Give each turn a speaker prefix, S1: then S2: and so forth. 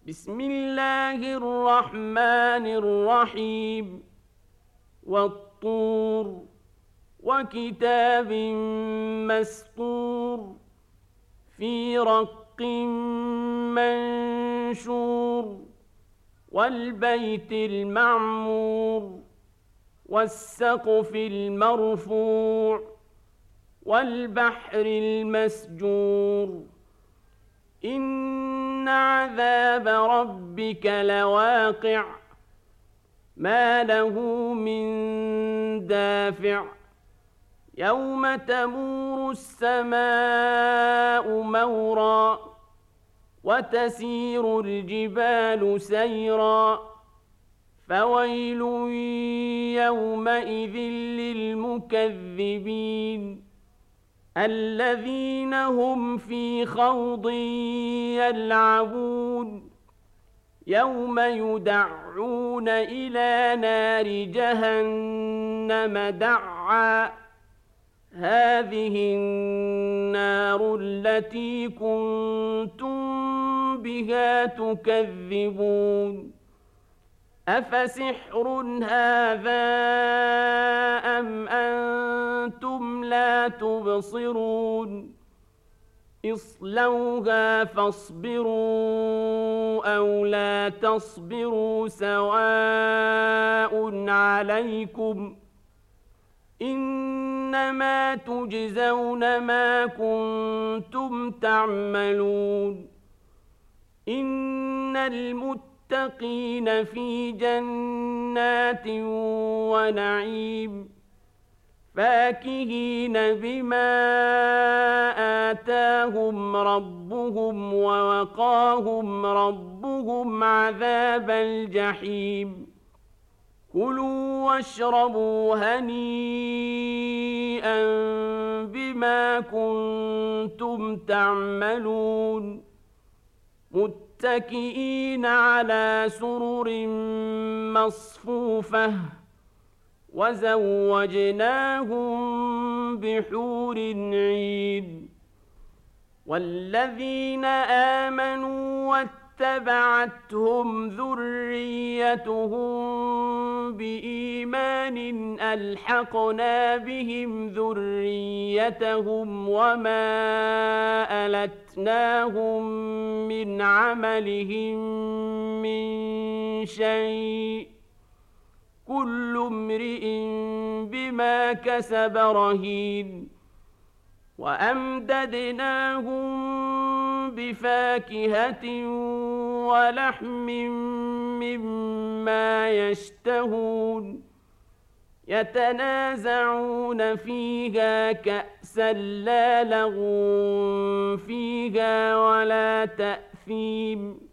S1: بسم الله الرحمن الرحيم والطور وكتاب مسطور في رق منشور والبيت المعمور والسقف المرفوع والبحر المسجور إن عذاب ربك لواقع ما له من دافع يوم تمور السماء مورا وتسير الجبال سيرا فويل يومئذ للمكذبين الذين هم في خوض يلعبون يوم يدعون إلى نار جهنم دعا هذه النار التي كنتم بها تكذبون أفسحر هذا أم أنتم لا تبصرون اصلوها فاصبروا أو لا تصبروا سواء عليكم إنما تجزون ما كنتم تعملون إن المتقين في جنات ونعيم فاكهين بما آتاهم ربهم ووقاهم ربهم عذاب الجحيم كلوا واشربوا هنيئا بما كنتم تعملون متكئين على سرر مصفوفة وزوجناهم بحور عين والذين آمنوا واتبعتهم ذريتهم بإيمان ألحقنا بهم ذريتهم وما ألتناهم من عملهم من شيء كل امرئ بما كسب رهين وأمددناهم بفاكهة ولحم مما يشتهون يتنازعون فيها كأسا لا لغو فيها ولا تأثيم